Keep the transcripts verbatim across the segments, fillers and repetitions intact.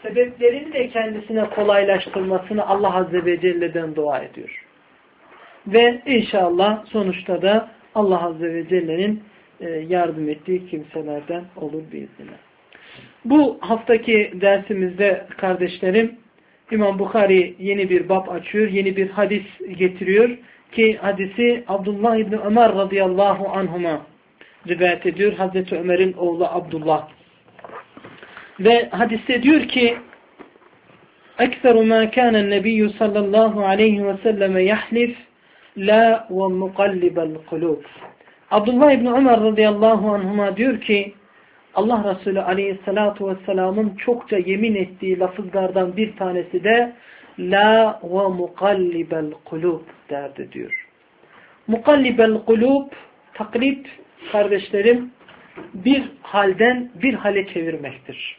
sebeplerini de kendisine kolaylaştırmasını Allah Azze ve Celle'den dua ediyor. Ve inşallah sonuçta da Allah Azze ve Celle'nin yardım ettiği kimselerden olur biiznillah. Bu haftaki dersimizde kardeşlerim İmam Bukhari yeni bir bab açıyor, yeni bir hadis getiriyor ki hadisi Abdullah İbni Ömer radıyallahu anhuma rivayet ediyor. Hazreti Ömer'in oğlu Abdullah. Ve hadiste diyor ki اَكْثَرُ مَا كَانَ النَّبِيُّ sallallahu aleyhi ve selleme yahlif la ve mukallibel kulub. Abdullah İbni Ömer radıyallahu anhuma diyor ki Allah Resulü aleyhissalatu vesselamın çokça yemin ettiği lafızlardan bir tanesi de la ve mukallibel kulub derdi diyor. Mukallibel kulub, taklip kardeşlerim bir halden bir hale çevirmektir.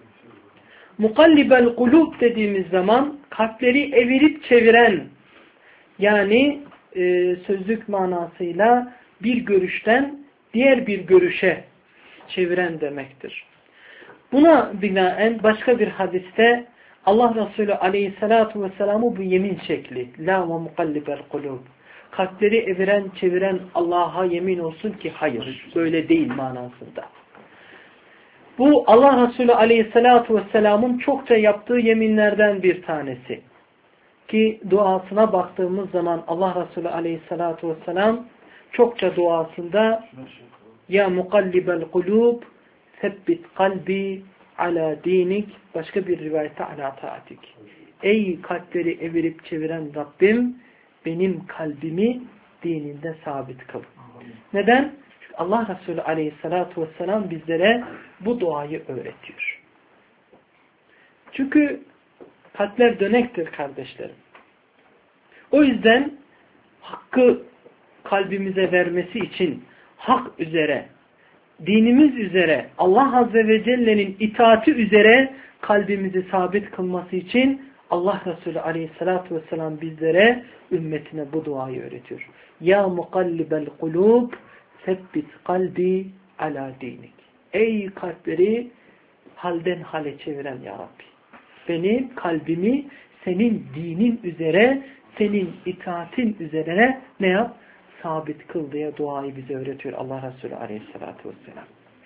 Mukallibel kulub dediğimiz zaman kalpleri evirip çeviren, yani e, sözlük manasıyla bir görüşten diğer bir görüşe çeviren demektir. Buna binaen başka bir hadiste Allah Resulü aleyhissalatu vesselam'ı bu yemin şekli la ve mukallibel kulub, kalpleri eviren çeviren Allah'a yemin olsun ki hayır, böyle değil manasında. Bu Allah Resulü aleyhissalatu vesselam'ın çokça yaptığı yeminlerden bir tanesi. Ki duasına baktığımız zaman Allah Resulü aleyhissalatu vesselam çokça duasında ya mukallibel kulub sebbit kalbi ala dinik, başka bir rivayette ala taatik. Ey kalpleri evirip çeviren Rabbim, benim kalbimi dininde sabit kıl. Neden? Çünkü Allah Resulü aleyhissalatu vesselam bizlere bu duayı öğretiyor. Çünkü kalpler dönektir kardeşlerim. O yüzden hakkı kalbimize vermesi için hak üzere, dinimiz üzere, Allah Azze ve Celle'nin itaati üzere kalbimizi sabit kılması için Allah Resulü Aleyhisselatü Vesselam bizlere, ümmetine bu duayı öğretiyor. Ya mukallibel kulub sebbit kalbi ala dinik. Ey kalpleri halden hale çeviren Ya Rabbi, benim kalbimi senin dinin üzere, senin itaatin üzerine ne yap? Sabit kıl diye duayı bize öğretiyor Allah Resulü Aleyhisselatü Vesselam.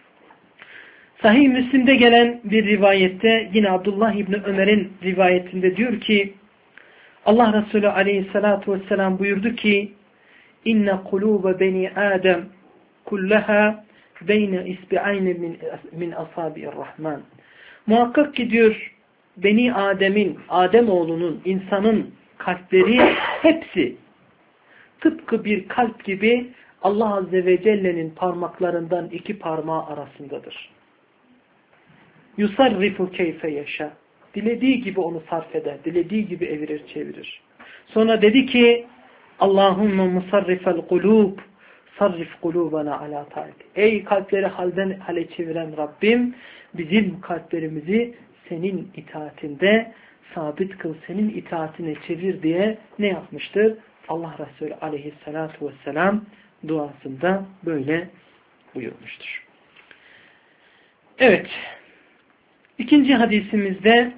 Sahih Müslim'de gelen bir rivayette, yine Abdullah İbni Ömer'in rivayetinde diyor ki Allah Resulü Aleyhisselatü Vesselam buyurdu ki inne kulube beni Adem kullaha beyne isbi'ayne min, min asabi'ir-Rahman. Muhakkak ki diyor Beni Adem'in, Ademoğlunun, insanın kalpleri hepsi tıpkı bir kalp gibi Allah Azze ve Celle'nin parmaklarından iki parmağı arasındadır. Yusarrifu keyfe yaşa. Dilediği gibi onu sarf eder. Dilediği gibi evirir çevirir. Sonra dedi ki Allahümme musarrifel kulub sarrif kulubana ala ta'at. Ey kalpleri halden hale çeviren Rabbim, bizim kalplerimizi senin itaatinde sabit kıl, senin itaatine çevir diye ne yapmıştır? Allah Resulü aleyhissalatu vesselam duasında böyle buyurmuştur. Evet. İkinci hadisimizde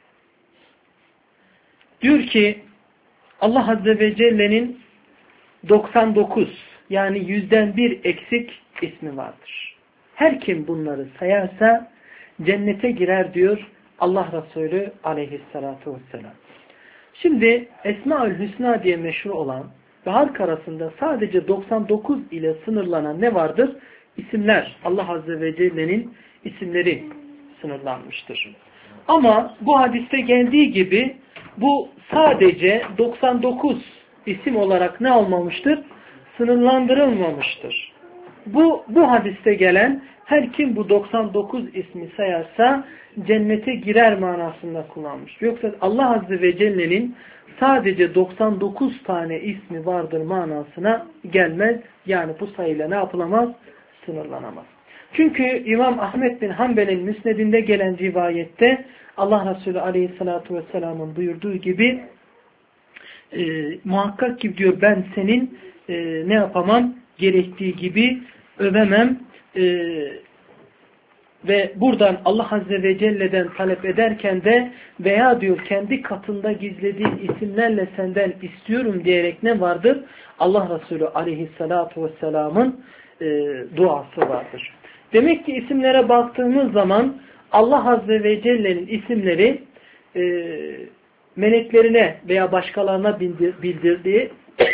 diyor ki Allah Azze ve Celle'nin doksan dokuz yani yüzden bir eksik ismi vardır. Her kim bunları sayarsa cennete girer diyor Allah Resulü aleyhissalatu vesselam. Şimdi Esma-ül Hüsna diye meşhur olan ve halk arasında sadece doksan dokuz ile sınırlanan ne vardır? İsimler. Allah Azze ve Celle'nin isimleri sınırlanmıştır. Ama bu hadiste geldiği gibi bu sadece doksan dokuz isim olarak ne olmamıştır? Sınırlandırılmamıştır. Bu, bu hadiste gelen her kim bu doksan dokuz ismi sayarsa cennete girer manasında kullanmış. Yoksa Allah Azze ve Celle'nin sadece doksan dokuz tane ismi vardır manasına gelmez. Yani bu sayıyla ne yapılamaz? Sınırlanamaz. Çünkü İmam Ahmed bin Hanbel'in müsnedinde gelen rivayette Allah Resulü Aleyhisselatü Vesselam'ın buyurduğu gibi e, muhakkak ki diyor ben senin e, ne yapamam? Gerektiği gibi övemem. E, ve buradan Allah Azze ve Celle'den talep ederken de veya diyor kendi katında gizlediğin isimlerle senden istiyorum diyerek ne vardır? Allah Resulü Aleyhissalatu vesselam'ın e, duası vardır. Demek ki isimlere baktığımız zaman Allah Azze ve Celle'nin isimleri e, meleklerine veya başkalarına bildirdiği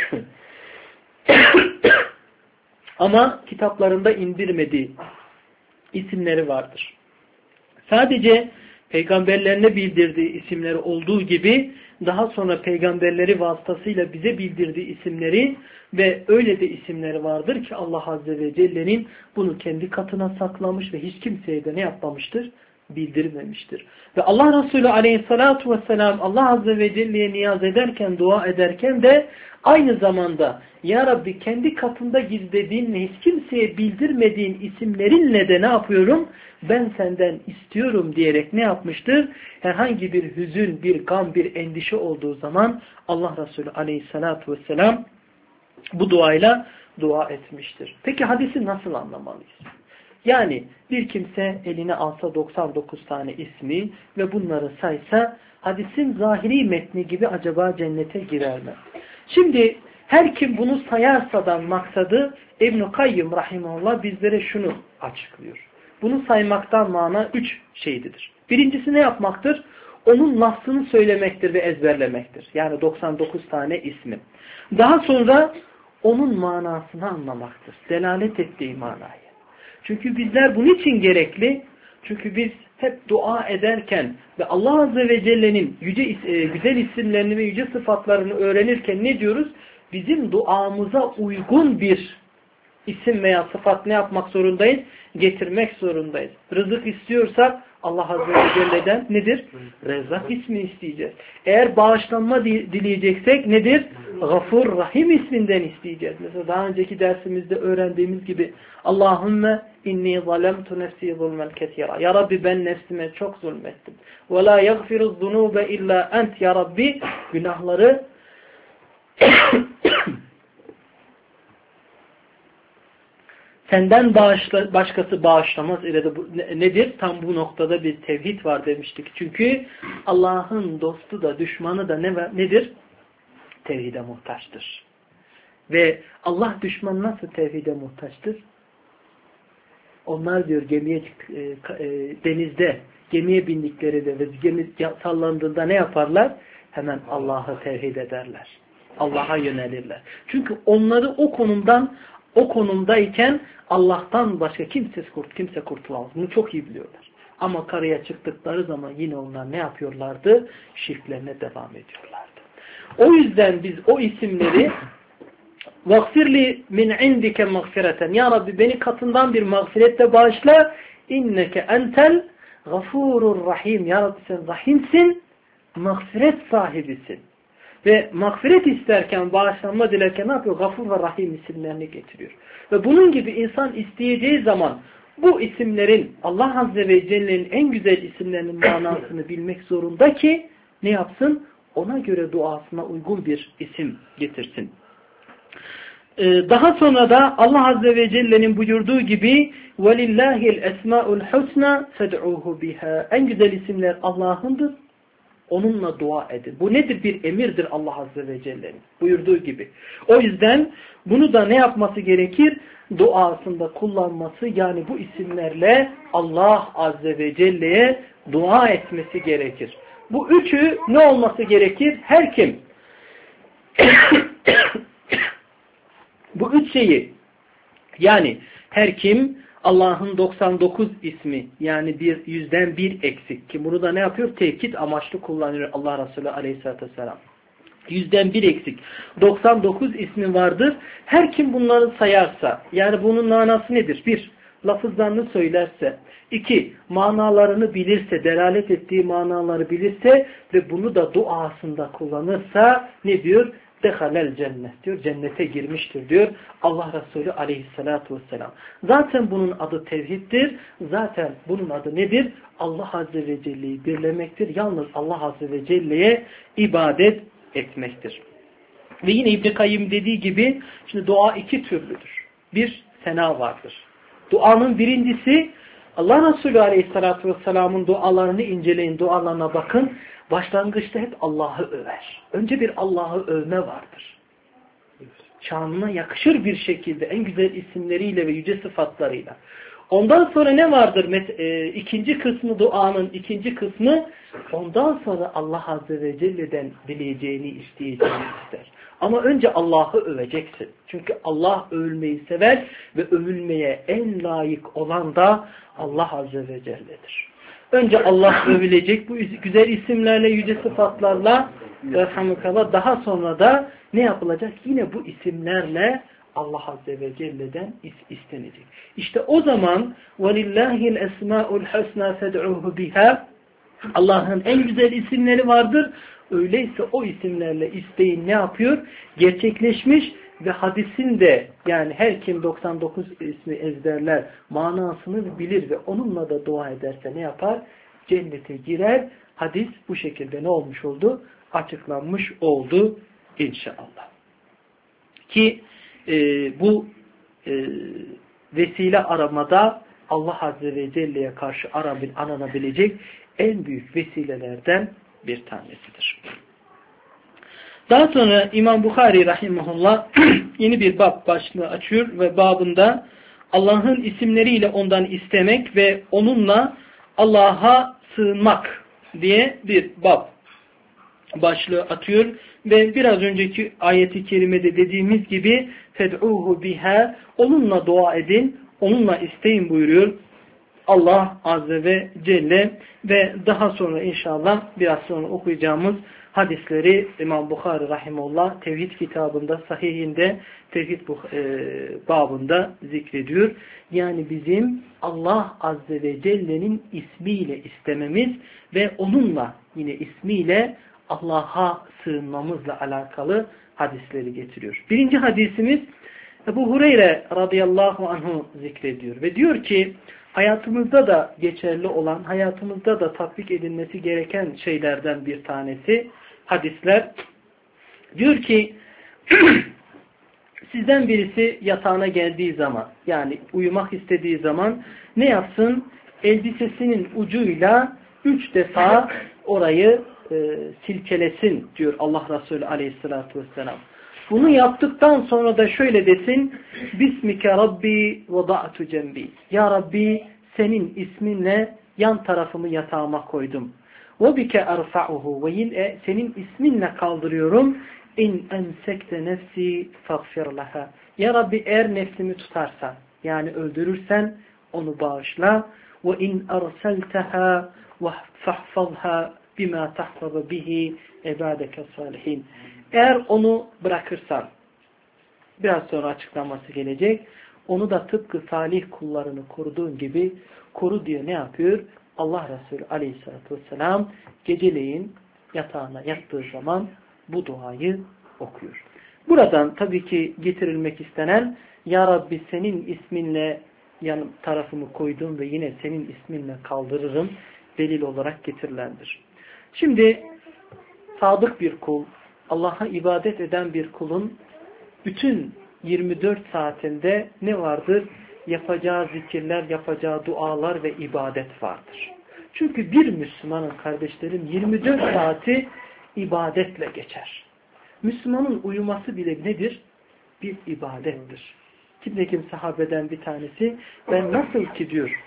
ama kitaplarında indirmediği isimleri vardır. Sadece peygamberlerine bildirdiği isimleri olduğu gibi daha sonra peygamberleri vasıtasıyla bize bildirdiği isimleri ve öyle de isimleri vardır ki Allah Azze ve Celle'nin bunu kendi katına saklamış ve hiç kimseye de ne yapmamıştır? Bildirmemiştir. Ve Allah Resulü Aleyhissalatu vesselam Allah Azze ve Celle'ye niyaz ederken, dua ederken de aynı zamanda Ya Rabbi kendi katında gizlediğin ve hiç kimseye bildirmediğin isimlerinle de ne yapıyorum? Ben senden istiyorum diyerek ne yapmıştır? Herhangi bir hüzün, bir gam, bir endişe olduğu zaman Allah Resulü Aleyhissalatu vesselam bu duayla dua etmiştir. Peki hadisi nasıl anlamalıyız? Yani bir kimse eline alsa doksan dokuz tane ismi ve bunları saysa hadisin zahiri metni gibi acaba cennete girer mi? Şimdi her kim bunu sayarsadan maksadı İbn-i Kayyım Rahimullah bizlere şunu açıklıyor. Bunu saymaktan mana üç şeydidir. Birincisi ne yapmaktır? Onun lafzını söylemektir ve ezberlemektir. Yani doksan dokuz tane ismi. Daha sonra onun manasını anlamaktır. Delalet ettiği manayı. Çünkü bizler bunun için gerekli. Çünkü biz hep dua ederken ve Allah Azze ve Celle'nin yüce, e, güzel isimlerini ve yüce sıfatlarını öğrenirken ne diyoruz? Bizim duamıza uygun bir isim veya sıfat ne yapmak zorundayız? Getirmek zorundayız. Rızık istiyorsak Allah Azze ve Celle'den nedir? Rezzak ismi isteyeceğiz. Eğer bağışlanma dileyeceksek nedir? Gafur Rahim isminden isteyeceğiz. Mesela daha önceki dersimizde öğrendiğimiz gibi Allahümme inni zalemtu nefsi zulmen ketira. Ya Rabbi ben nefsime çok zulmettim. Ve la yagfiru zunube illa ent. Ya Rabbi günahları senden bağışla, başkası bağışlamaz ile de bu, nedir? Tam bu noktada bir tevhid var demiştik. Çünkü Allah'ın dostu da düşmanı da ne, nedir? Tevhide muhtaçtır. Ve Allah düşmanı nasıl tevhide muhtaçtır? Onlar diyor gemiye e, e, denizde gemiye bindikleri de ve gemi sallandığında ne yaparlar? Hemen Allah'ı tevhid ederler. Allah'a yönelirler. Çünkü onları o konumdan o konumdayken Allah'tan başka kimse, kurt, kimse kurtulamaz. Bunu çok iyi biliyorlar. Ama karaya çıktıkları zaman yine onlar ne yapıyorlardı? Şirklerine devam ediyorlardı. O yüzden biz o isimleri وَغْفِرْلِ مِنْ عِنْدِكَ مَغْفِرَةً Ya Rabbi beni katından bir mağfiretle bağışla. اِنَّكَ اَنْتَلْ غَفُورُ rahim. Ya Rabbi sen rahimsin, mağfiret sahibisin. Ve mağfiret isterken, bağışlanma dilerken ne yapıyor? Gafur ve Rahim isimlerini getiriyor. Ve bunun gibi insan isteyeceği zaman bu isimlerin Allah Azze ve Celle'nin en güzel isimlerinin manasını bilmek zorunda ki ne yapsın? Ona göre duasına uygun bir isim getirsin. Ee, daha sonra da Allah Azze ve Celle'nin buyurduğu gibi وَلِلَّهِ الْاَسْمَاءُ الْحُسْنَى فَدْعُوهُ بِهَا En güzel isimler Allah'ındır. Onunla dua edin. Bu nedir? Bir emirdir Allah Azze ve Celle'nin buyurduğu gibi. O yüzden bunu da ne yapması gerekir? Duasında kullanması, yani bu isimlerle Allah Azze ve Celle'ye dua etmesi gerekir. Bu üçü ne olması gerekir? Her kim bu üç şeyi, yani her kim Allah'ın doksan dokuz ismi, yani bir yüzden bir eksik ki bunu da ne yapıyor? Tekit amaçlı kullanıyor Allah Resulü Aleyhisselatü Vesselam. Yüzden bir eksik. doksan dokuz ismi vardır. Her kim bunları sayarsa, yani bunun manası nedir? Bir, lafızlarını söylerse. İki, manalarını bilirse, delalet ettiği manaları bilirse ve bunu da duasında kullanırsa ne diyor? Dehalel cennet diyor. Cennete girmiştir diyor Allah Resulü Aleyhisselatü Vesselam. Zaten bunun adı tevhiddir. Zaten bunun adı nedir? Allah Azze ve Celle'yi birlemektir. Yalnız Allah Azze ve Celle'ye ibadet etmektir. Ve yine İbn-i Kayyım dediği gibi şimdi dua iki türlüdür. Bir, sena vardır. Duanın birincisi Allah Resulü Aleyhisselatü Vesselam'ın dualarını inceleyin, dualarına bakın. Başlangıçta hep Allah'ı över. Önce bir Allah'ı övme vardır. Şanına yakışır bir şekilde en güzel isimleriyle ve yüce sıfatlarıyla. Ondan sonra ne vardır? E, ikinci kısmı duanın ikinci kısmı ondan sonra Allah Azze ve Celle'den dileyeceğini, isteyeceğini ister. Ama önce Allah'ı öveceksin. Çünkü Allah övülmeyi sever ve övülmeye en layık olan da Allah Azze ve Celle'dir. Önce Allah övülecek bu güzel isimlerle, yüce sıfatlarla daha sonra da ne yapılacak? Yine bu isimlerle Allah Azze ve Celle'den istenecek. İşte o zaman وَلِلَّهِ الْاَسْمَاءُ الْحَسْنَى فَدْعُوهُ بِهَا Allah'ın en güzel isimleri vardır. Öyleyse o isimlerle isteğin ne yapıyor? Gerçekleşmiş ve hadisin de yani her kim doksan dokuz ismi ezberler, manasını bilir ve onunla da dua ederse ne yapar? Cennete girer. Hadis bu şekilde ne olmuş oldu? Açıklanmış oldu inşallah. Ki e, bu e, vesile aramada Allah Azze ve Celle'ye karşı aranabilecek en büyük vesilelerden bir tanesidir. Daha sonra İmam Bukhari rahimahullah yeni bir bab başlığı açıyor ve babında Allah'ın isimleriyle ondan istemek ve onunla Allah'a sığınmak diye bir bab başlığı atıyor ve biraz önceki ayeti kerimede dediğimiz gibi fed'uhu biha onunla dua edin, onunla isteyin buyuruyor Allah Azze ve Celle ve daha sonra inşallah biraz sonra okuyacağımız hadisleri İmam Bukhari rahimullah Tevhid kitabında, sahihinde, Tevhid e, babında zikrediyor. Yani bizim Allah Azze ve Celle'nin ismiyle istememiz ve onunla yine ismiyle Allah'a sığınmamızla alakalı hadisleri getiriyor. Birinci hadisimiz Ebu Hureyre radıyallahu anhu zikrediyor ve diyor ki hayatımızda da geçerli olan, hayatımızda da tatbik edilmesi gereken şeylerden bir tanesi hadisler. Diyor ki sizden birisi yatağına geldiği zaman yani uyumak istediği zaman ne yapsın? Elbisesinin ucuyla üç defa orayı e, silkelesin diyor Allah Resulü aleyhissalatü vesselam. Bunu yaptıktan sonra da şöyle desin Bismike Rabbi vada'tu cembi. Ya Rabbi senin isminle yan tarafımı yatağıma koydum. Ve bike erfa'uhu ve yine senin isminle kaldırıyorum. İn emsekte nefsi faghfir laha. Ya Rabbi eğer nefsimi tutarsan yani öldürürsen onu bağışla. Ve in erselteha ve fahfazha bima tahfazu bihi ibadeke salihin. Eğer onu bırakırsan biraz sonra açıklaması gelecek. Onu da tıpkı salih kullarını koruduğun gibi koru diye ne yapıyor? Allah Resulü aleyhissalatü vesselam geceleyin yatağına yattığı zaman bu duayı okuyor. Buradan tabii ki getirilmek istenen Ya Rabbi senin isminle yan tarafımı koydum ve yine senin isminle kaldırırım delil olarak getirilendir. Şimdi sadık bir kul, Allah'a ibadet eden bir kulun bütün yirmi dört saatinde ne vardır? Yapacağı zikirler, yapacağı dualar ve ibadet vardır. Çünkü bir Müslümanın kardeşlerim yirmi dört saati ibadetle geçer. Müslümanın uyuması bile nedir? Bir ibadettir. Kim sahabeden bir tanesi ben nasıl ki diyor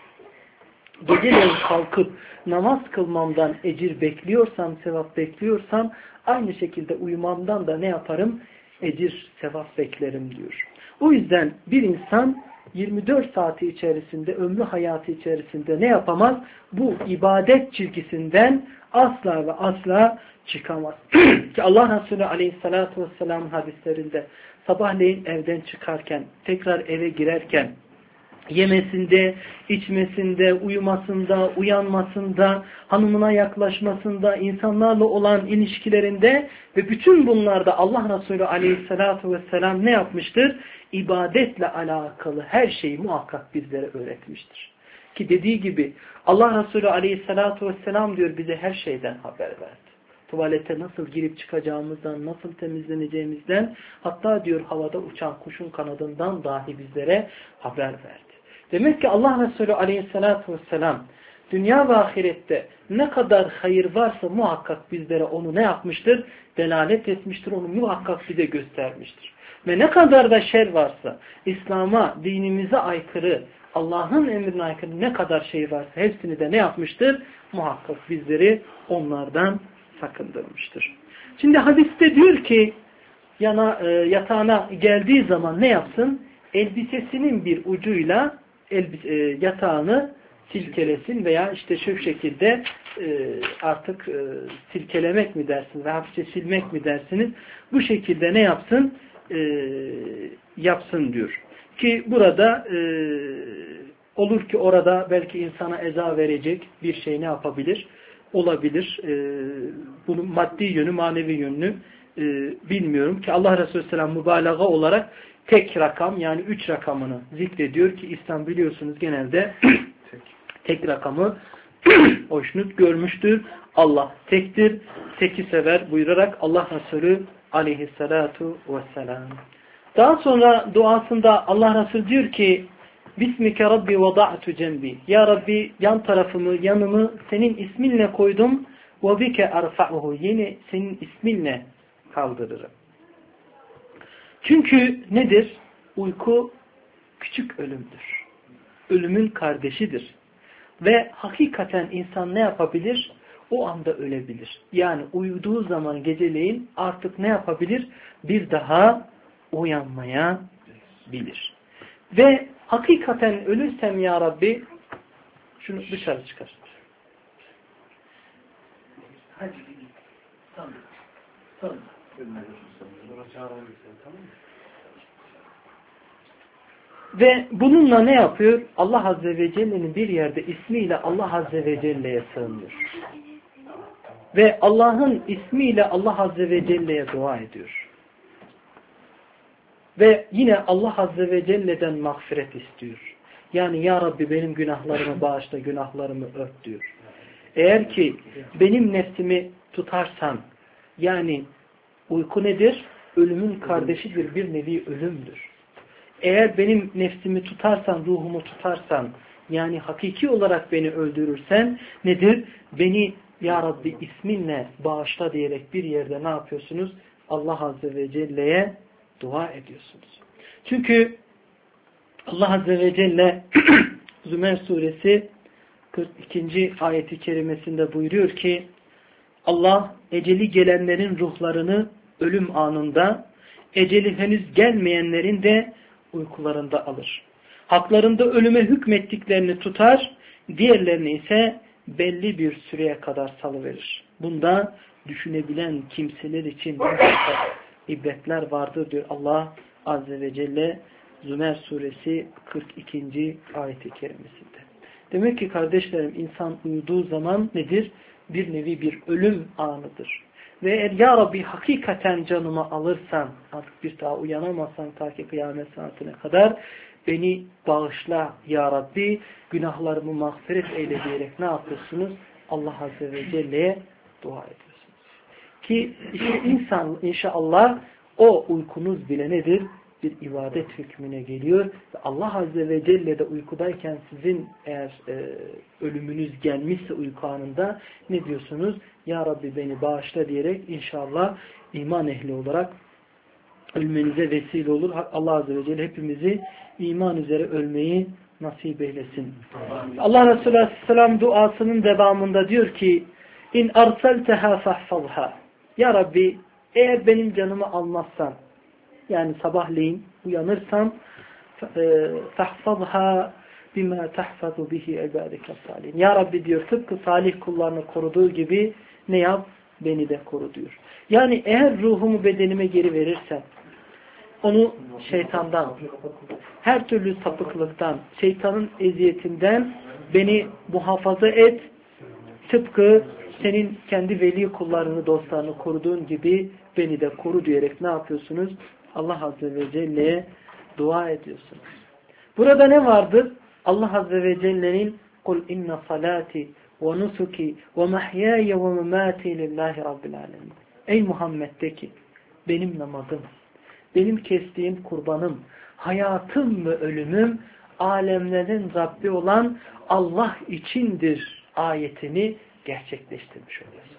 geceleyin kalkıp namaz kılmamdan ecir bekliyorsam, sevap bekliyorsam aynı şekilde uyumamdan da ne yaparım? Ecir, sevap beklerim diyor. O yüzden bir insan yirmi dört saati içerisinde, ömrü hayatı içerisinde ne yapamaz? Bu ibadet çizgisinden asla ve asla çıkamaz. Ki Allah Resulü aleyhissalatü vesselam hadislerinde sabahleyin evden çıkarken, tekrar eve girerken, yemesinde, içmesinde, uyumasında, uyanmasında, hanımına yaklaşmasında, insanlarla olan ilişkilerinde ve bütün bunlarda Allah Resulü aleyhissalatu vesselam ne yapmıştır? İbadetle alakalı her şeyi muhakkak bizlere öğretmiştir. Ki dediği gibi Allah Resulü aleyhissalatu vesselam diyor bize her şeyden haber verdi. Tuvalete nasıl girip çıkacağımızdan, nasıl temizleneceğimizden, hatta diyor havada uçan kuşun kanadından dahi bizlere haber verdi. Demek ki Allah Resulü aleyhissalatu vesselam dünya ve ahirette ne kadar hayır varsa muhakkak bizlere onu ne yapmıştır? Delalet etmiştir, onu muhakkak bize göstermiştir. Ve ne kadar da şer varsa, İslam'a, dinimize aykırı, Allah'ın emrine aykırı ne kadar şey varsa hepsini de ne yapmıştır? Muhakkak bizleri onlardan sakındırmıştır. Şimdi hadiste diyor ki yana, e, yatağına geldiği zaman ne yapsın? Elbisesinin bir ucuyla elbise, e, yatağını silkelesin veya işte şu şekilde e, artık e, silkelemek mi dersiniz ve hafifçe silmek mi dersiniz? Bu şekilde ne yapsın? E, yapsın diyor. Ki burada e, olur ki orada belki insana eza verecek bir şey ne yapabilir? Olabilir. E, bunun maddi yönü, manevi yönünü e, bilmiyorum ki Allah Resulü Selam mübalağa olarak tek rakam yani üç rakamını zikrediyor ki İslam biliyorsunuz genelde tek rakamı hoşnut görmüştür. Allah tektir, teki sever buyurarak Allah Resulü aleyhissalatu vesselam. Daha sonra duasında Allah Resulü diyor ki Bismike Rabbi vada'tu cembi. Ya Rabbi yan tarafımı, yanımı senin isminle koydum. Ve bike arfa'uhu. Yine senin isminle kaldırırım. Çünkü nedir? Uyku küçük ölümdür. Ölümün kardeşidir. Ve hakikaten insan ne yapabilir? O anda ölebilir. Yani uyuduğu zaman geceleyin artık ne yapabilir? Bir daha uyanmaya bilir. Ve hakikaten ölürsem ya Rabbi şunu dışarı çıkar. Hadi. Tamam. Tamam. Ve bununla ne yapıyor? Allah Azze ve Celle'nin bir yerde ismiyle Allah Azze ve Celle'ye sığınıyor. Ve Allah'ın ismiyle Allah Azze ve Celle'ye dua ediyor. Ve yine Allah Azze ve Celle'den mağfiret istiyor. Yani ya Rabbi benim günahlarımı bağışla, günahlarımı ört diyor. Eğer ki benim nefsimi tutarsan, yani uyku nedir? Ölümün kardeşidir, bir nevi ölümdür. Eğer benim nefsimi tutarsan, ruhumu tutarsan, yani hakiki olarak beni öldürürsen nedir? Beni ya Rabbi isminle bağışla diyerek bir yerde ne yapıyorsunuz? Allah Azze ve Celle'ye dua ediyorsunuz. Çünkü Allah Azze ve Celle Zümer suresi kırk ikinci ayeti kerimesinde buyuruyor ki Allah eceli gelenlerin ruhlarını ölüm anında, eceli henüz gelmeyenlerin de uykularında alır. Haklarında ölüme hükmettiklerini tutar, diğerlerini ise belli bir süreye kadar salıverir. Bunda düşünebilen kimseler için ibretler vardır diyor Allah Azze ve Celle Zümer suresi kırk ikinci ayeti kerimesinde. Demek ki kardeşlerim insan uyuduğu zaman nedir? Bir nevi bir ölüm anıdır. Ve eğer ya Rabbi hakikaten canımı alırsan, artık bir daha uyanamazsan ta ki kıyamet saatine kadar beni bağışla ya Rabbi, günahlarımı mağfiret eyle diyerek ne yapıyorsunuz? Allah Azze ve Celle'ye dua ediyorsunuz. Ki işte insan inşallah o uykunuz bile nedir? Bir ibadet hükmüne geliyor. Ve Allah Azze ve Celle de uykudayken sizin eğer e, ölümünüz gelmişse uyku anında ne diyorsunuz? Ya Rabbi beni bağışla diyerek inşallah iman ehli olarak ölmenize vesile olur. Allah Azze ve Celle hepimizi iman üzere ölmeyi nasip eylesin. Allah Resulü Aleyhisselam duasının devamında diyor ki İn arsalteha fahfazha. Ya Rabbi eğer benim canımı almazsan, yani sabahleyin uyanırsam tahfazha bima tahfazu bihi ibadeke salihin. Ya Rabbi diyor tıpkı salih kullarını koruduğu gibi ne yap? Beni de koru diyor. Yani eğer ruhumu bedenime geri verirsen, onu şeytandan, her türlü sapıklıktan, şeytanın eziyetinden beni muhafaza et. Tıpkı senin kendi veli kullarını, dostlarını koruduğun gibi beni de koru diyerek ne yapıyorsunuz? Allah Azze ve Celle'ye dua ediyorsunuz. Burada ne vardır? Allah Azze ve Celle'nin قُلْ اِنَّ صَلَاتِ وَنُسُكِ وَمَحْيَايَ وَمَمَاتِ لِلّٰهِ رَبِّ الْعَالَمِينَ. Ey Muhammed de ki, benim namazım, benim kestiğim kurbanım, hayatım ve ölümüm alemlerin Rabbi olan Allah içindir ayetini gerçekleştirmiş oluyorsunuz.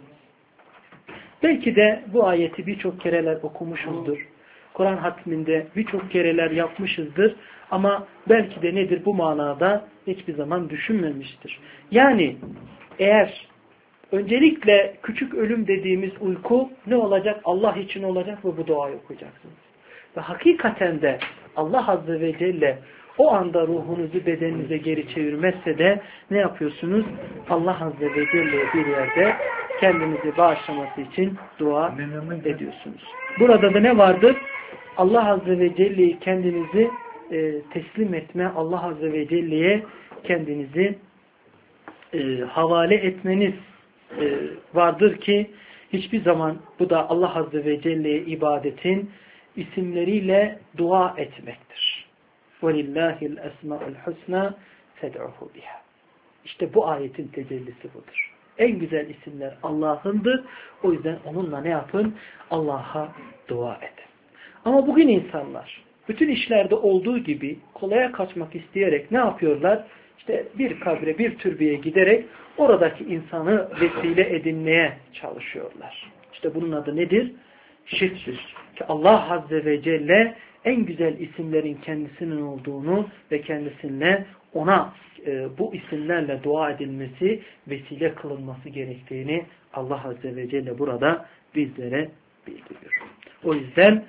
Belki de bu ayeti birçok kereler okumuşuzdur. Kur'an hatminde birçok kereler yapmışızdır. Ama belki de nedir bu manada hiçbir zaman düşünmemiştir. Yani eğer öncelikle küçük ölüm dediğimiz uyku ne olacak? Allah için olacak ve bu duayı okuyacaksınız. Ve hakikaten de Allah Azze ve Celle o anda ruhunuzu bedeninize geri çevirmezse de ne yapıyorsunuz? Allah Azze ve Celle'ye bir yerde kendinizi bağışlaması için dua ediyorsunuz. Burada da ne vardır? Allah Azze ve Celle'yi kendinizi e, teslim etme, Allah Azze ve Celle'ye kendinizi e, havale etmeniz e, vardır ki hiçbir zaman bu da Allah Azze ve Celle'ye ibadetin isimleriyle dua etmektir. وَلِلَّهِ الْأَسْمَاءُ الْحُسْنَى فَدْعُهُ بِهَا. İşte bu ayetin tecellisi budur. En güzel isimler Allah'ındır. O yüzden onunla ne yapın? Allah'a dua edin. Ama bugün insanlar bütün işlerde olduğu gibi kolaya kaçmak isteyerek ne yapıyorlar? İşte bir kabre, bir türbeye giderek oradaki insanı vesile edinmeye çalışıyorlar. İşte bunun adı nedir? Şirktür. Ki Allah Azze ve Celle en güzel isimlerin kendisinin olduğunu ve kendisine ona e, bu isimlerle dua edilmesi, vesile kılınması gerektiğini Allah Azze ve Celle burada bizlere bildiriyor. O yüzden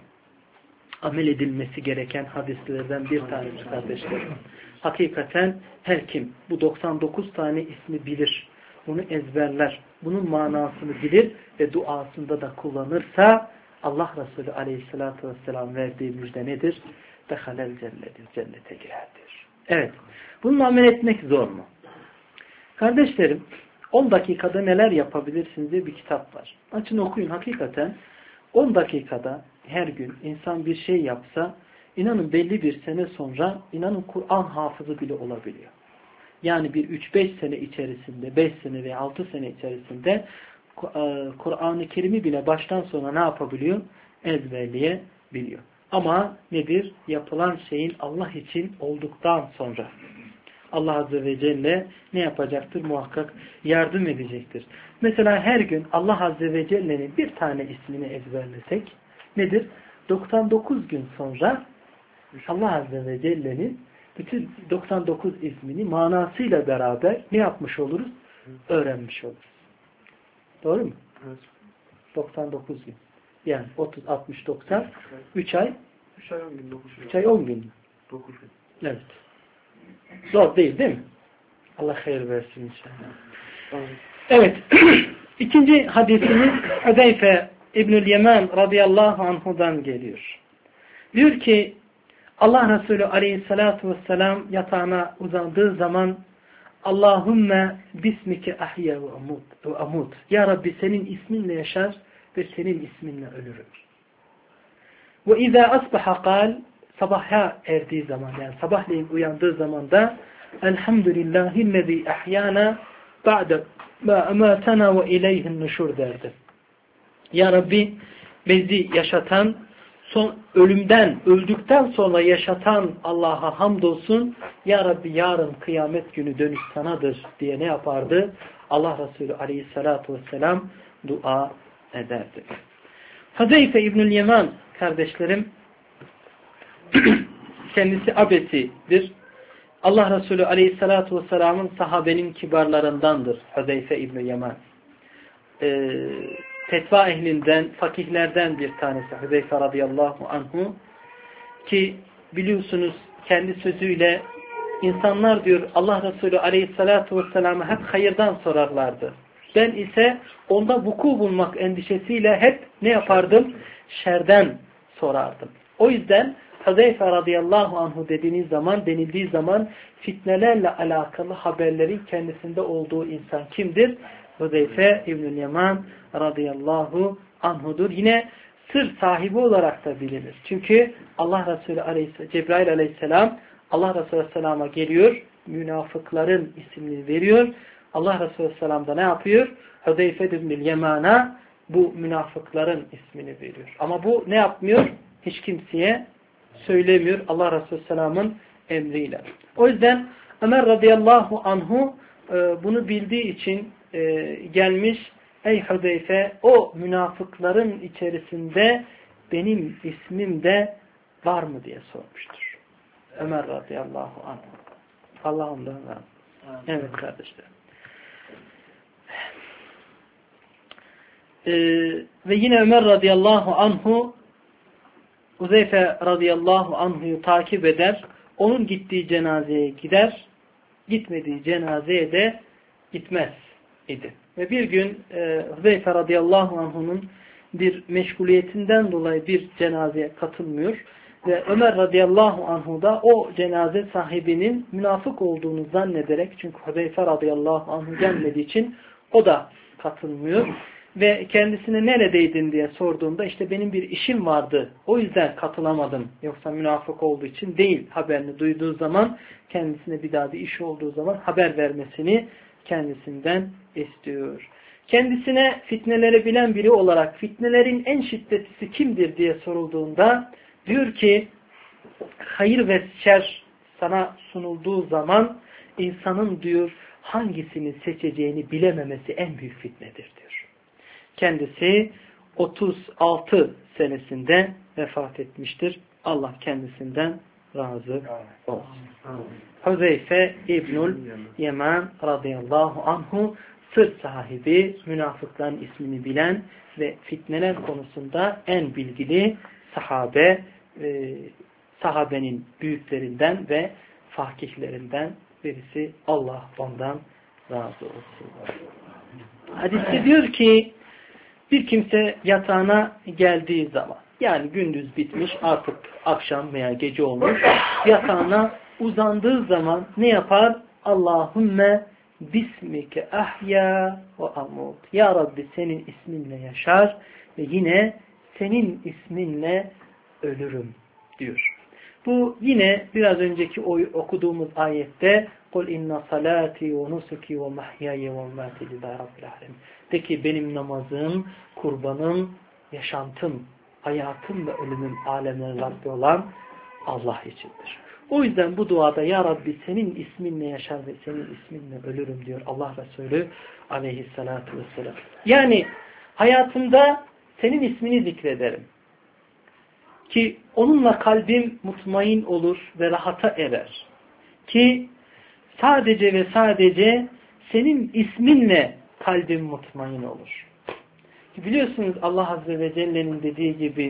amel edilmesi gereken hadislerden bir tanesi kardeşlerim. Hakikaten her kim bu doksan dokuz tane ismi bilir, bunu ezberler, bunun manasını bilir ve duasında da kullanırsa Allah Resulü Aleyhisselatü Vesselam verdiği müjde nedir? Dehalel cennetin cennete girerdir. Evet. Bununla amel etmek zor mu? Kardeşlerim, on dakikada neler yapabilirsiniz diye bir kitap var. Açın okuyun hakikaten. on dakikada her gün insan bir şey yapsa, inanın belli bir sene sonra, inanın Kur'an hafızı bile olabiliyor. Yani bir üç beş sene içerisinde, beş sene veya altı sene içerisinde Kur'an-ı Kerim'i bile baştan sona ne yapabiliyor? Ezberleyebiliyor. Ama nedir? Yapılan şeyin Allah için olduktan sonra Allah Azze ve Celle ne yapacaktır? Muhakkak yardım edecektir. Mesela her gün Allah Azze ve Celle'nin bir tane ismini ezberlesek nedir? doksan dokuz gün sonra Allah Azze ve Celle'nin bütün doksan dokuz ismini manasıyla beraber ne yapmış oluruz? Öğrenmiş oluruz. Doğru mu? Evet. doksan dokuz gün. Yani otuz, altmış, doksan. üç ay. üç ay on gün. dokuz gün. üç ay on gün. dokuz gün. Evet. Zor değil değil mi? Allah hayır versin inşallah. Evet. İkinci hadisimiz Hudeyfe İbnül Yemen radıyallahu anhudan geliyor. Diyor ki Allah Resulü aleyhissalatu vesselam yatağına uzandığı zaman Allahümme bismike ahya ve amut, ve amut. Ya Rabbi senin isminle yaşar ve senin isminle ölürüm. Ve izâ asbaha kal, sabaha erdiği zaman yani sabahleyin uyandığı zaman da elhamdülillahillezî ahyana ba'de ma amatana ve ileyhin nuşur derdi. Ya Rabbi bizi yaşatan, son ölümden, öldükten sonra yaşatan Allah'a hamdolsun. Ya Rabbi yarın kıyamet günü dönüş sanadır diye ne yapardı? Allah Resulü aleyhissalatu vesselam dua ederdi. Hudeyfe İbnül Yemen kardeşlerim kendisi abesidir. Allah Resulü aleyhissalatu vesselamın sahabenin kibarlarındandır Hudeyfe İbnül Yemen. Ee, fetva ehlinden, fakihlerden bir tanesi Hudeyfe radıyallahu anhu ki biliyorsunuz kendi sözüyle insanlar diyor Allah Resulü aleyhissalatu vesselam'a hep hayırdan sorarlardı. Ben ise onda vuku bulmak endişesiyle hep ne yapardım? Şerden sorardım. O yüzden Hudeyfe radıyallahu anhu dediğiniz zaman, denildiği zaman fitnelerle alakalı haberlerin kendisinde olduğu insan kimdir? Hudeyfe İbnül Yemen radıyallahu anhudur. Yine sır sahibi olarak da bilinir. Çünkü Allah Resulü aleyhisselam, Cebrail aleyhisselam Allah Resulü aleyhisselama geliyor, münafıkların ismini veriyor. Allah Resulü aleyhisselam da ne yapıyor? Hudeyfe İbnül Yemen'a bu münafıkların ismini veriyor. Ama bu ne yapmıyor? Hiç kimseye söylemiyor. Allah Resulü aleyhisselamın emriyle. O yüzden Ömer radıyallahu anhu e, bunu bildiği için e, gelmiş, ey Hudeyfe, o münafıkların içerisinde benim ismim de var mı diye sormuştur. Ömer radıyallahu anhu. Allah ondan razı olsun. Evet kardeşler. Ee, ve yine Ömer radıyallahu anhu Huzeyfe radıyallahu anhu'yu takip eder. Onun gittiği cenazeye gider. Gitmediği cenazeye de gitmez idi. Ve bir gün e, Huzeyfe radıyallahu anhu'nun bir meşguliyetinden dolayı bir cenazeye katılmıyor. Ve Ömer radıyallahu anhu da o cenaze sahibinin münafık olduğunu zannederek, çünkü Huzeyfe radıyallahu anhu gelmediği için o da katılmıyor. Ve kendisine neredeydin diye sorduğunda işte benim bir işim vardı, o yüzden katılamadım, yoksa münafık olduğu için değil, haberini duyduğu zaman kendisine bir daha bir iş olduğu zaman haber vermesini kendisinden istiyor. Kendisine fitneleri bilen biri olarak fitnelerin en şiddetlisi kimdir diye sorulduğunda diyor ki hayır ve şer sana sunulduğu zaman insanın diyor hangisini seçeceğini bilememesi en büyük fitnedir diyor. Kendisi otuz altı senesinde vefat etmiştir. Allah kendisinden razı olsun. Huzeyfe İbnül Yeman radıyallahu anhu sır sahibi, münafıkların ismini bilen ve fitneler konusunda en bilgili sahabe, e, sahabenin büyüklerinden ve fakihlerinden birisi. Allah ondan razı olsun. Hadiste diyor ki bir kimse yatağına geldiği zaman, yani gündüz bitmiş artık akşam veya gece olmuş, yatağına uzandığı zaman ne yapar? Allahümme bismike ahya ve amut. Ya Rabbi senin isminle yaşar ve yine senin isminle ölürüm diyor. Bu yine biraz önceki okuduğumuz ayette قُلْ اِنَّ صَلَاتِي وَنُسُكِي وَمَحْيَايَ وَمَّاتِ لِلّٰهِ رَبِّ الْعَالَمِينَ. De ki benim namazım, kurbanım, yaşantım, hayatım ve ölümüm alemlerin Rabbi olan Allah içindir. O yüzden bu duada ya Rabbi senin isminle yaşar ve senin isminle ölürüm diyor Allah Resulü aleyhissalatu vesselam. Yani hayatımda senin ismini zikrederim. Ki onunla kalbim mutmain olur ve rahata erer. Ki sadece ve sadece senin isminle kalbim mutmain olur. Biliyorsunuz Allah Azze ve Celle'nin dediği gibi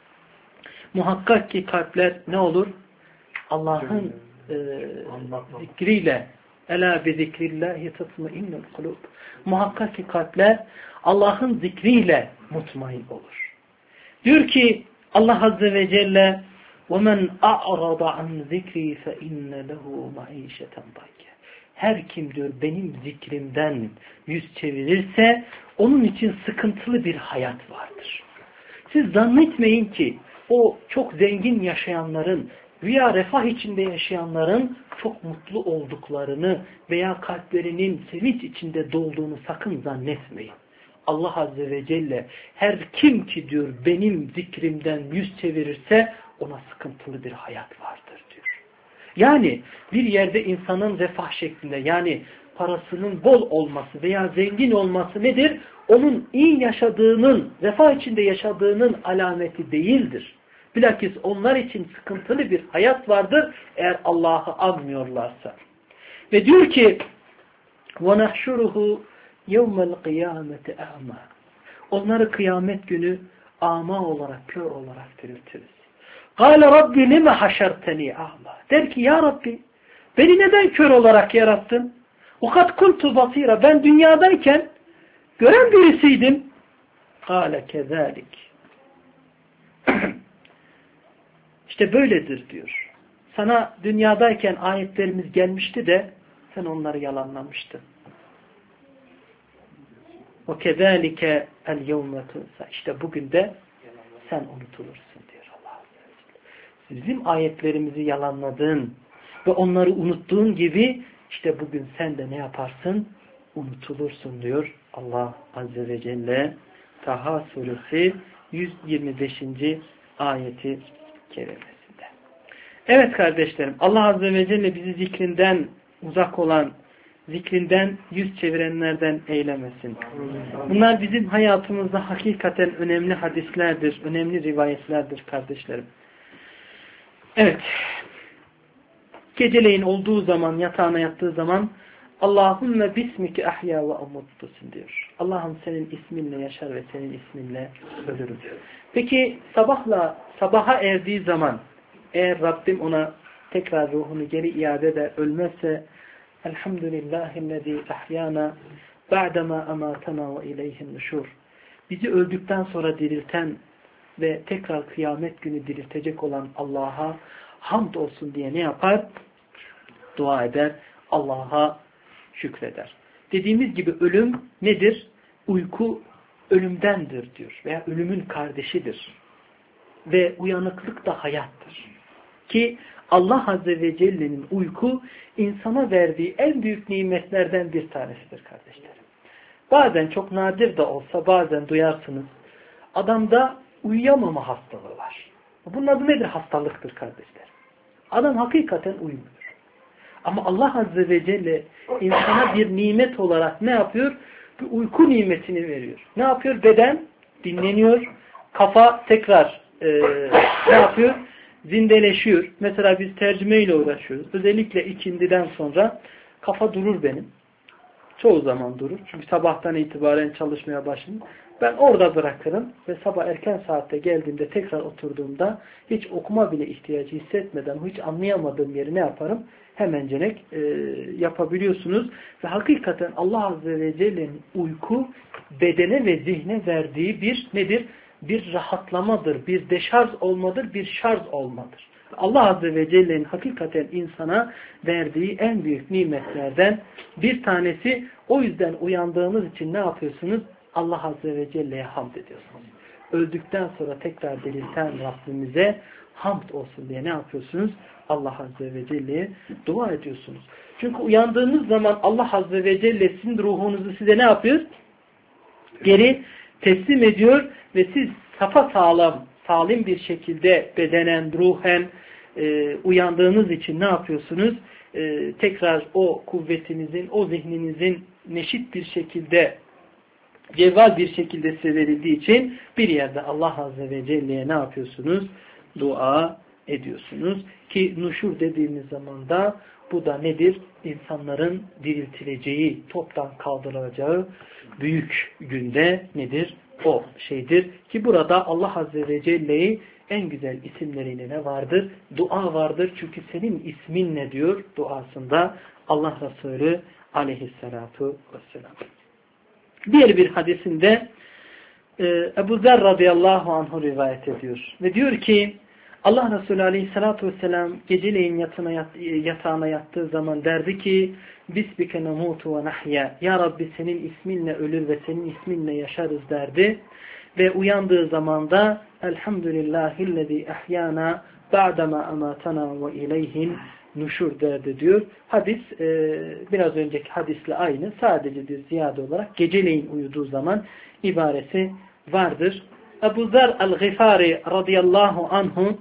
muhakkak ki kalpler ne olur? Allah'ın e, zikriyle Ela bi zikrillahi tatmainnul kulub. Muhakkak ki kalpler Allah'ın zikriyle mutmain olur. Diyor ki Allah Azze ve Celle وَمَنْ أَعْرَضَ عَنْ ذِكْرِي فَإِنَّ لَهُ مَعِيشَةً ضَيَّةً. Her kim diyor benim zikrimden yüz çevirirse onun için sıkıntılı bir hayat vardır. Siz zannetmeyin ki o çok zengin yaşayanların veya refah içinde yaşayanların çok mutlu olduklarını veya kalplerinin sevinç içinde dolduğunu sakın zannetmeyin. Allah Azze ve Celle her kim ki diyor benim zikrimden yüz çevirirse ona sıkıntılı bir hayat vardır diyor. Yani bir yerde insanın refah şeklinde, yani parasının bol olması veya zengin olması nedir? Onun iyi yaşadığının, refah içinde yaşadığının alameti değildir. Bilakis onlar için sıkıntılı bir hayat vardır eğer Allah'ı anmıyorlarsa. Ve diyor ki وَنَحْشُرُهُ يَوْمَ الْقِيَامَةِ اَعْمَى. Onları kıyamet günü ama olarak, kör olarak diriltiriz. قَالَ رَبِّ لِمَ حَشَرْتَنِي اَعْمَى. Der ki ya Rabbi beni neden kör olarak yarattın? وَقَدْ كُنْتُ بَصِيرًا. Ben dünyadayken gören birisiydim. قَالَ كَذَٰلِكِ. İşte böyledir diyor. Sana dünyadayken ayetlerimiz gelmişti de sen onları yalanlamıştın. وَكَذَٰلِكَ الْيَوْمَ تُنْسَى. İşte bugün de sen unutulursun diyor Allah Azze ve Celle. Bizim ayetlerimizi yalanladığın ve onları unuttuğun gibi işte bugün sen de ne yaparsın? Unutulursun diyor Allah Azze ve Celle. Taha suresi yüz yirmi beşinci ayeti kerimesinde. Evet kardeşlerim, Allah Azze ve Celle bizi zikrinden uzak olan, zikrinden yüz çevirenlerden eylemesin. Bunlar bizim hayatımızda hakikaten önemli hadislerdir, önemli rivayetlerdir kardeşlerim. Evet, geceleyin olduğu zaman, yatağına yattığı zaman Allahümme bismike ahya ve amuttusun diyor. Allah'ım senin isminle yaşar ve senin isminle ölürüm. Peki sabahla, sabaha erdiği zaman eğer Rabbim ona tekrar ruhunu geri iade eder, ölmezse elhamdülillahillezî ahyana ba'dema amatana ve ileyhin nuşur. Bizi öldükten sonra dirilten ve tekrar kıyamet günü diriltecek olan Allah'a hamd olsun diye ne yapar? Dua eder, Allah'a şükreder. Dediğimiz gibi ölüm nedir? Uyku ölümdendir diyor veya ölümün kardeşidir. Ve uyanıklık da hayattır. Ki Allah Azze ve Celle'nin uyku insana verdiği en büyük nimetlerden bir tanesidir kardeşlerim. Bazen çok nadir de olsa bazen duyarsınız. Adamda uyuyamama hastalığı var. Bunun adı nedir? Hastalıktır kardeşler. Adam hakikaten uyumuyor. Ama Allah Azze ve Celle insana bir nimet olarak ne yapıyor? Bir uyku nimetini veriyor. Ne yapıyor? Beden dinleniyor. Kafa tekrar e, ne yapıyor? Zindeleşiyor. Mesela biz tercümeyle uğraşıyoruz. Özellikle ikindiden sonra kafa durur benim. Çoğu zaman durur. Çünkü sabahtan itibaren çalışmaya başladım. Ben orada bırakırım ve sabah erken saatte geldiğimde tekrar oturduğumda hiç okuma bile ihtiyacı hissetmeden hiç anlayamadığım yeri ne yaparım? Hemencenek e, yapabiliyorsunuz. Ve hakikaten Allah Azze ve Celle'nin uyku bedene ve zihne verdiği bir nedir? Bir rahatlamadır, bir deşarj olmadır, bir şarj olmadır. Allah Azze ve Celle'nin hakikaten insana verdiği en büyük nimetlerden bir tanesi. O yüzden uyandığınız için ne yapıyorsunuz? Allah Azze ve Celle'ye hamd ediyorsunuz. Öldükten sonra tekrar dirilten Rabbimize hamd olsun diye ne yapıyorsunuz? Allah Azze ve Celle'ye dua ediyorsunuz. Çünkü uyandığınız zaman Allah Azze ve Celle sizin ruhunuzu size ne yapıyor? Geri teslim ediyor ve siz sapasağlam, salim bir şekilde bedenen, ruhen e, uyandığınız için ne yapıyorsunuz? E, tekrar o kuvvetinizin, o zihninizin neşit bir şekilde, cevval bir şekilde size verildiği için bir yerde Allah Azze ve Celle'ye ne yapıyorsunuz? Dua ediyorsunuz. Ki nuşur dediğimiz zaman da bu da nedir? İnsanların diriltileceği, toptan kaldırılacağı büyük günde nedir? O şeydir. Ki burada Allah Azze ve Celle'yi en güzel isimleriyle ne vardır? Dua vardır. Çünkü senin ismin ne diyor duasında Allah Resulü aleyhissalatu vesselam. Diğer bir hadisinde e, Ebu Zer radıyallahu anhu rivayet ediyor. Ve diyor ki Allah Resulü aleyhissalatu vesselam geceleyin yatağına, yat, yatağına yattığı zaman derdi ki Bisbike nemutu ve nahya. Ya Rabbi senin isminle ölür ve senin isminle yaşarız derdi. Ve uyandığı zaman da Elhamdülillahillezî ahyana ba'dema amatana ve ileyhin nuşur derdi diyor. Hadis e, biraz önceki hadisle aynı. Sadece bir ziyade olarak geceleyin uyuduğu zaman ibaresi vardır. Ebu Zer el-Gıfari radıyallahu anhu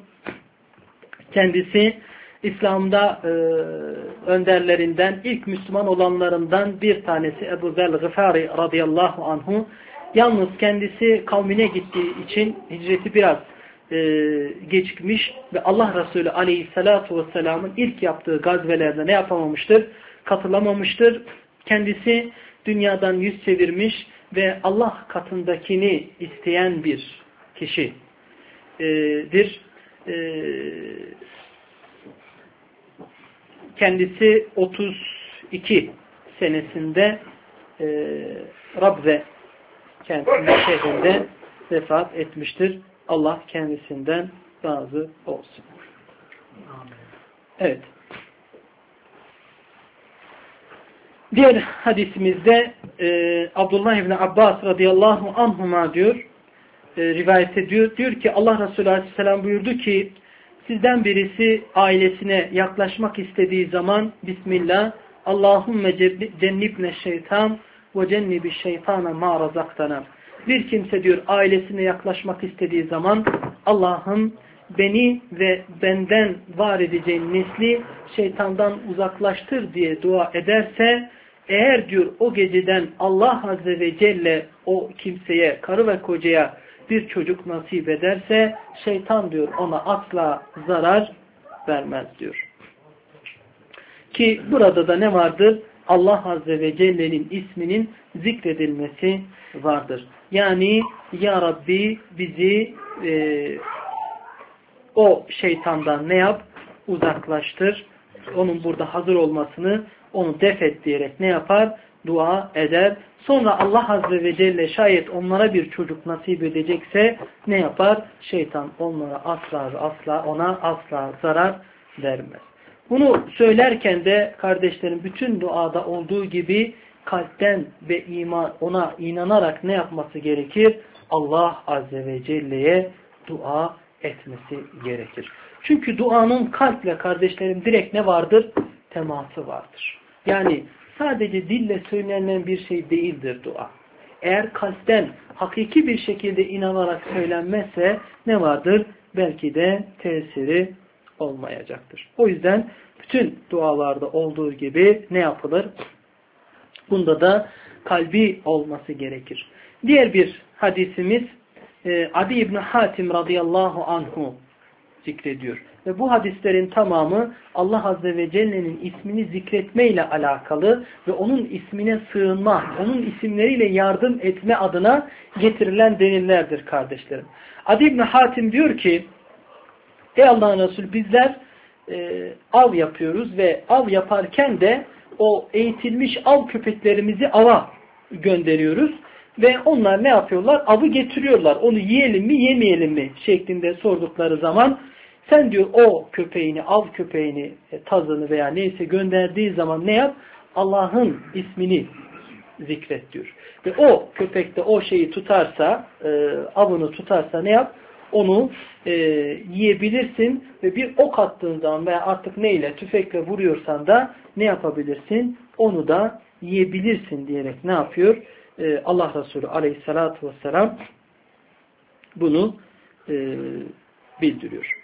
kendisi İslam'da e, önderlerinden, ilk Müslüman olanlarından bir tanesi Ebu Zer el-Gıfari radıyallahu anhu. Yalnız kendisi kavmine gittiği için hicreti biraz e, gecikmiş ve Allah Resulü aleyhissalatu vesselamın ilk yaptığı gazvelerde ne yapamamıştır? Katılamamıştır. Kendisi dünyadan yüz çevirmiş ve Allah katındakini isteyen bir kişidir. E, kendisi otuz iki senesinde e, Rabze kentinde şehrinde vefat etmiştir. Allah kendisinden razı olsun. Evet. Diğer hadisimizde e, Abdullah İbni Abbas radıyallahu anhuma diyor, e, rivayet ediyor. Diyor ki Allah Resulü aleyhisselam buyurdu ki sizden birisi ailesine yaklaşmak istediği zaman Bismillah Allahümme cennibne şeytan ve cennibi şeytana ma razaktana. Bir kimse diyor ailesine yaklaşmak istediği zaman Allah'ım beni ve benden var edeceğin nesli şeytandan uzaklaştır diye dua ederse, eğer diyor o geceden Allah Azze ve Celle o kimseye, karı ve kocaya bir çocuk nasip ederse, şeytan diyor ona asla zarar vermez diyor. Ki burada da ne vardır? Allah Azze ve Celle'nin isminin zikredilmesi vardır. Yani Ya Rabbi bizi e, o şeytandan ne yap? Uzaklaştır. Onun burada hazır olmasını, onu def et diyerek ne yapar? Dua eder. Sonra Allah Azze ve Celle şayet onlara bir çocuk nasip edecekse ne yapar? Şeytan onlara asla ve asla, ona asla zarar vermez. Bunu söylerken de kardeşlerim bütün duada olduğu gibi kalpten ve iman, ona inanarak ne yapması gerekir? Allah Azze ve Celle'ye dua etmesi gerekir. Çünkü duanın kalple kardeşlerim direkt ne vardır? Teması vardır. Yani sadece dille söylenen bir şey değildir dua. Eğer kalpten hakiki bir şekilde inanarak söylenmezse ne vardır? Belki de tesiri olmayacaktır. O yüzden bütün dualarda olduğu gibi ne yapılır? Bunda da kalbi olması gerekir. Diğer bir hadisimiz e, Adi İbni Hatim radıyallahu anhu zikrediyor. Ve bu hadislerin tamamı Allah Azze ve Celle'nin ismini zikretmeyle alakalı ve onun ismine sığınma, onun isimleriyle yardım etme adına getirilen delillerdir kardeşlerim. Adi İbni Hatim diyor ki, ey Allah'ın Resulü bizler e, av yapıyoruz ve av yaparken de o eğitilmiş av köpeklerimizi ava gönderiyoruz. Ve onlar ne yapıyorlar? Avı getiriyorlar. Onu yiyelim mi yemeyelim mi şeklinde sordukları zaman sen diyor o köpeğini, av köpeğini, tazını veya neyse gönderdiği zaman ne yap? Allah'ın ismini zikret diyor. Ve o köpek de o şeyi tutarsa, e, avını tutarsa ne yap? Onu e, yiyebilirsin ve bir ok attığın zaman veya artık neyle, tüfekle vuruyorsan da ne yapabilirsin? Onu da yiyebilirsin diyerek ne yapıyor? Ee, Allah Resulü aleyhissalatu vesselam bunu e, bildiriyor.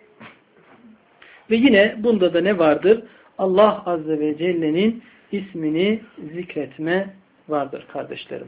Ve yine bunda da ne vardır? Allah Azze ve Celle'nin ismini zikretme vardır kardeşlerim.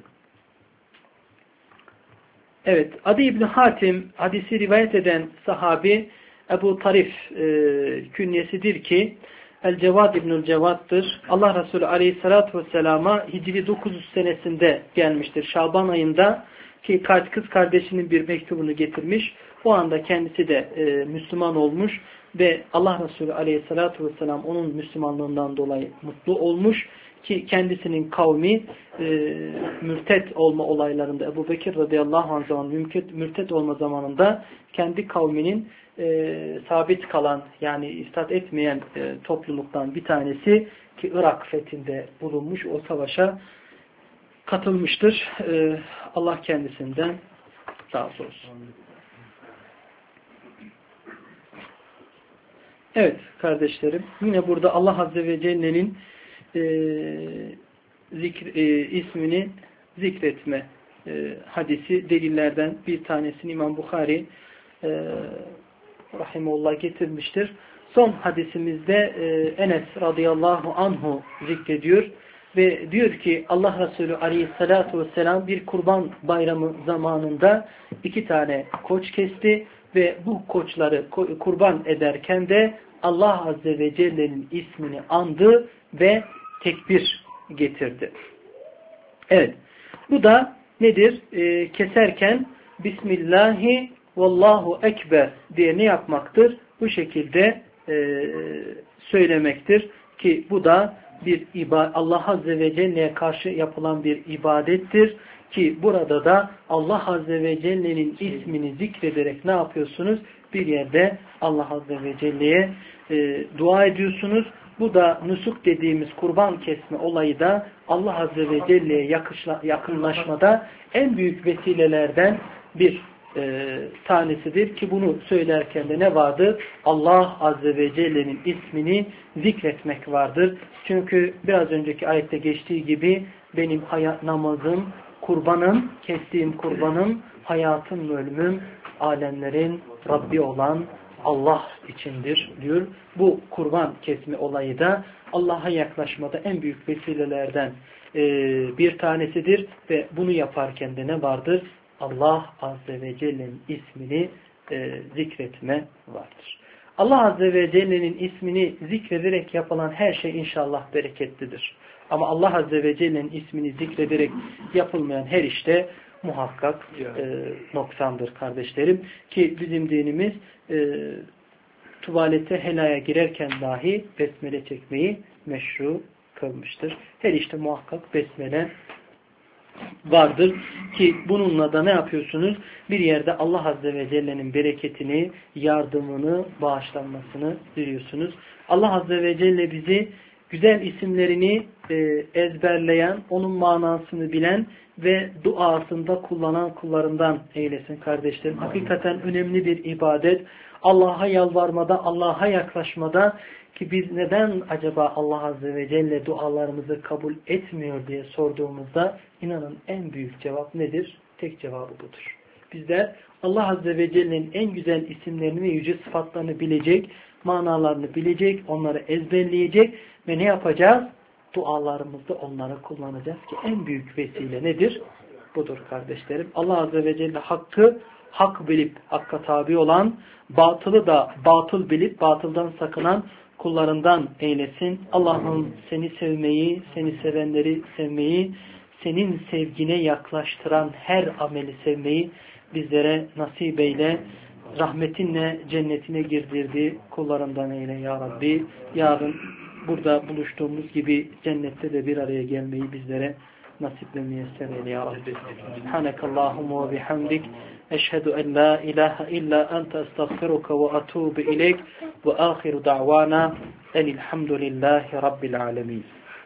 Evet, Adi İbni Hatim hadisi rivayet eden sahabi Ebu Tarif e, künyesidir ki El-Cevad İbnül Cevad'dır. Allah Resulü Aleyhisselatü Vesselam'a Hicri dokuz yüz senesinde gelmiştir. Şaban ayında ki kız kardeşinin bir mektubunu getirmiş. O anda kendisi de e, Müslüman olmuş ve Allah Resulü Aleyhisselatü Vesselam onun Müslümanlığından dolayı mutlu olmuş ki kendisinin kavmi e, mürtet olma olaylarında Ebu Bekir radıyallahu anh zaman mürtet, mürtet olma zamanında kendi kavminin e, sabit kalan yani istat etmeyen e, topluluktan bir tanesi ki Irak fethinde bulunmuş, o savaşa katılmıştır. E, Allah kendisinden razı olsun. Evet kardeşlerim, yine burada Allah Azze ve Celle'nin e, zikr, e, ismini zikretme e, hadisi delillerden bir tanesini İmam Bukhari e, rahimullah getirmiştir. Son hadisimizde e, Enes radıyallahu anhu zikrediyor ve diyor ki Allah Resulü aleyhissalatu vesselam bir kurban bayramı zamanında iki tane koç kesti ve bu koçları kurban ederken de Allah Azze ve Celle'nin ismini andı ve tekbir getirdi. Evet. Bu da nedir? E, keserken Bismillahi Vallahu Ekber diye ne yapmaktır? Bu şekilde e, söylemektir. Ki bu da bir Allah Azze ve Celle'ye karşı yapılan bir ibadettir. Ki burada da Allah Azze ve Celle'nin ismini zikrederek ne yapıyorsunuz? Bir yerde Allah Azze ve Celle'ye e, dua ediyorsunuz. Bu da nusuk dediğimiz kurban kesme olayı da Allah Azze ve Celle'ye yakınlaşmada en büyük vesilelerden bir e, tanesidir. Ki bunu söylerken de ne vardır? Allah Azze ve Celle'nin ismini zikretmek vardır. Çünkü biraz önceki ayette geçtiği gibi benim hayat namazım, kurbanım, kestiğim kurbanım, hayatım, ölümüm, alemlerin Rabbi olan Allah içindir diyor. Bu kurban kesme olayı da Allah'a yaklaşmada en büyük vesilelerden e, bir tanesidir ve bunu yaparken de ne vardır? Allah Azze ve Celle'nin ismini e, zikretme vardır. Allah Azze ve Celle'nin ismini zikrederek yapılan her şey inşallah bereketlidir. Ama Allah Azze ve Celle'nin ismini zikrederek yapılmayan her işte muhakkak e, noksandır kardeşlerim. Ki bizim dinimiz e, tuvalete helaya girerken dahi besmele çekmeyi meşru kılmıştır. Her işte muhakkak besmele vardır ki bununla da ne yapıyorsunuz? Bir yerde Allah Azze ve Celle'nin bereketini, yardımını, bağışlanmasını diliyorsunuz. Allah Azze ve Celle bizi güzel isimlerini e, ezberleyen, onun manasını bilen ve duasında kullanan kullarından eylesin kardeşlerim. Hakikaten önemli bir ibadet. Allah'a yalvarmada, Allah'a yaklaşmada ki biz neden acaba Allah Azze ve Celle dualarımızı kabul etmiyor diye sorduğumuzda inanın en büyük cevap nedir? Tek cevabı budur. Bizler Allah Azze ve Celle'nin en güzel isimlerini ve yüce sıfatlarını bilecek, manalarını bilecek, onları ezberleyecek ve ne yapacağız? Dualarımızda onları kullanacağız ki en büyük vesile nedir? Budur kardeşlerim. Allah Azze ve Celle hakkı hak bilip hakka tabi olan, batılı da batıl bilip batıldan sakınan kullarından eylesin. Allah'ım seni sevmeyi, seni sevenleri sevmeyi, senin sevgine yaklaştıran her ameli sevmeyi bizlere nasip eyle. Rahmetinle cennetine girdirdi kullarından eyle ya Rabbi. Yarın burada buluştuğumuz gibi cennette de bir araya gelmeyi bizlere nasip ve müyesser eyle ya Rabbi. Subhanakallahumma ve bihamdik. Eşhedü en la ilahe illa ente estağfiruke ve atubu ileyk ve ahiru da'vana enilhamdülillahi rabbil alemin.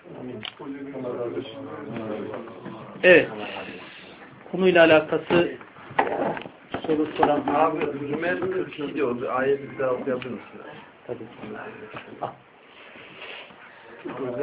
Evet. Konuyla alakası soru soran. Abi Zümer kırk iki diyor. Bir ayet bir daha okuyabilir misin? Tabii. Ah.